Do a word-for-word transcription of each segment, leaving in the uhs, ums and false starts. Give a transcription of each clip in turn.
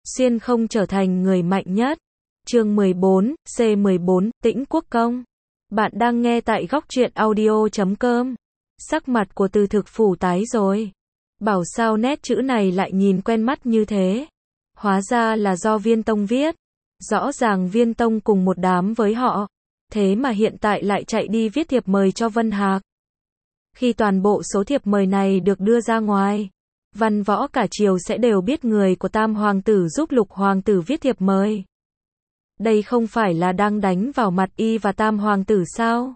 xuyên không trở thành người mạnh nhất. Chương mười bốn, C mười bốn, Tĩnh Quốc Công. Bạn đang nghe tại góc truyện audio chấm com. Sắc mặt của Từ Thực Phủ tái rồi. Bảo sao nét chữ này lại nhìn quen mắt như thế. Hóa ra là do Viên Tông viết. Rõ ràng Viên Tông cùng một đám với họ. Thế mà hiện tại lại chạy đi viết thiệp mời cho Vân Hạc. Khi toàn bộ số thiệp mời này được đưa ra ngoài, văn võ cả triều sẽ đều biết người của Tam Hoàng tử giúp Lục Hoàng tử viết thiệp mời. Đây không phải là đang đánh vào mặt y và Tam Hoàng tử sao?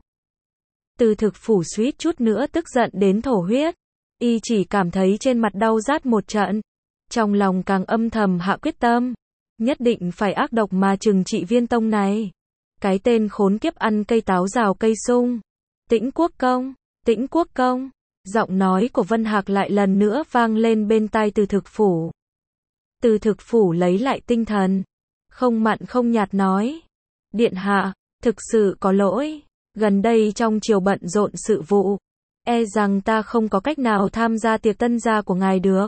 Từ Thực Phủ suýt chút nữa tức giận đến thổ huyết. Y chỉ cảm thấy trên mặt đau rát một trận. Trong lòng càng âm thầm hạ quyết tâm. Nhất định phải ác độc mà trừng trị Viên Tông này. Cái tên khốn kiếp ăn cây táo rào cây sung. Tĩnh Quốc Công, Tĩnh Quốc Công. Giọng nói của Vân Hạc lại lần nữa vang lên bên tai Từ Thực Phủ. Từ Thực Phủ lấy lại tinh thần. Không mặn không nhạt nói. Điện hạ, thực sự có lỗi. Gần đây trong triều bận rộn sự vụ. E rằng ta không có cách nào tham gia tiệc tân gia của ngài được.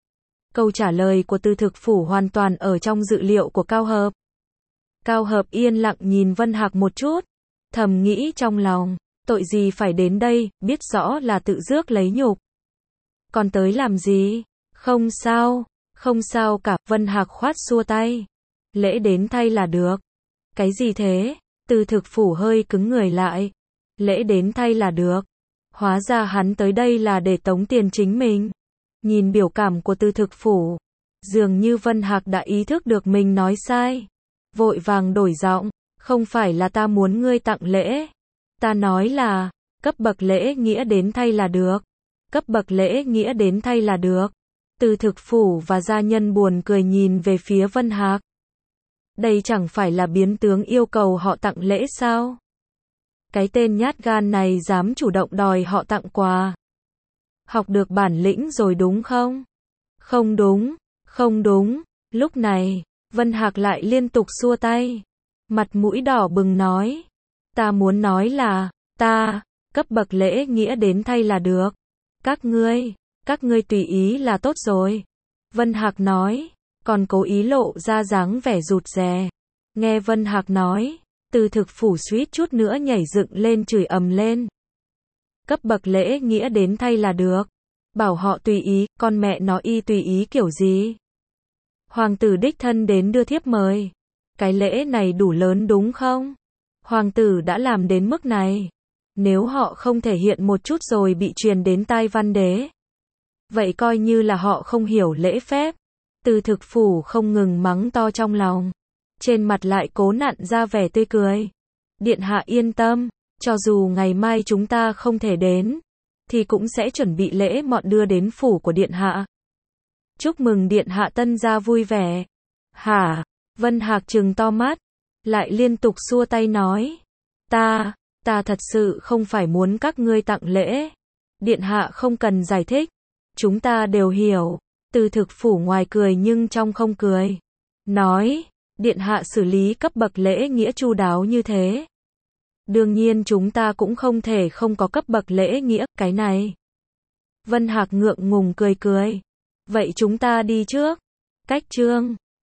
Câu trả lời của Từ Thực Phủ hoàn toàn ở trong dự liệu của Cao Hợp. Cao Hợp yên lặng nhìn Vân Hạc một chút. Thầm nghĩ trong lòng. Tội gì phải đến đây, biết rõ là tự rước lấy nhục. Còn tới làm gì? Không sao, không sao cả, Vân Hạc khoát xua tay. Lễ đến thay là được. Cái gì thế? Từ Thực Phủ hơi cứng người lại. Lễ đến thay là được. Hóa ra hắn tới đây là để tống tiền chính mình. Nhìn biểu cảm của Từ Thực Phủ, dường như Vân Hạc đã ý thức được mình nói sai. Vội vàng đổi giọng, không phải là ta muốn ngươi tặng lễ. Ta nói là, cấp bậc lễ nghĩa đến thay là được. Cấp bậc lễ nghĩa đến thay là được. Từ Thực Phủ và gia nhân buồn cười nhìn về phía Vân Hạc. Đây chẳng phải là biến tướng yêu cầu họ tặng lễ sao? Cái tên nhát gan này dám chủ động đòi họ tặng quà. Học được bản lĩnh rồi đúng không? Không đúng, không đúng. Lúc này, Vân Hạc lại liên tục xua tay. Mặt mũi đỏ bừng nói. Ta muốn nói là, ta, cấp bậc lễ nghĩa đến thay là được. Các ngươi, các ngươi tùy ý là tốt rồi. Vân Hạc nói, còn cố ý lộ ra dáng vẻ rụt rè. Nghe Vân Hạc nói, Từ Thực Phủ suýt chút nữa nhảy dựng lên chửi ầm lên. Cấp bậc lễ nghĩa đến thay là được. Bảo họ tùy ý, con mẹ nó y tùy ý kiểu gì? Hoàng tử đích thân đến đưa thiếp mời. Cái lễ này đủ lớn đúng không? Hoàng tử đã làm đến mức này. Nếu họ không thể hiện một chút rồi bị truyền đến tai văn đế. Vậy coi như là họ không hiểu lễ phép. Từ Thực Phủ không ngừng mắng to trong lòng. Trên mặt lại cố nặn ra vẻ tươi cười. Điện hạ yên tâm, cho dù ngày mai chúng ta không thể đến, thì cũng sẽ chuẩn bị lễ mọn đưa đến phủ của điện hạ. Chúc mừng điện hạ tân gia vui vẻ. Hả? Vân Hạc trừng to mắt, lại liên tục xua tay nói. Ta, ta thật sự không phải muốn các ngươi tặng lễ. Điện hạ không cần giải thích. Chúng ta đều hiểu. Từ Thực Phủ ngoài cười nhưng trong không cười. Nói, điện hạ xử lý cấp bậc lễ nghĩa chu đáo như thế. Đương nhiên chúng ta cũng không thể không có cấp bậc lễ nghĩa, cái này. Vân Hạc ngượng ngùng cười cười. Vậy chúng ta đi trước. Cách chương.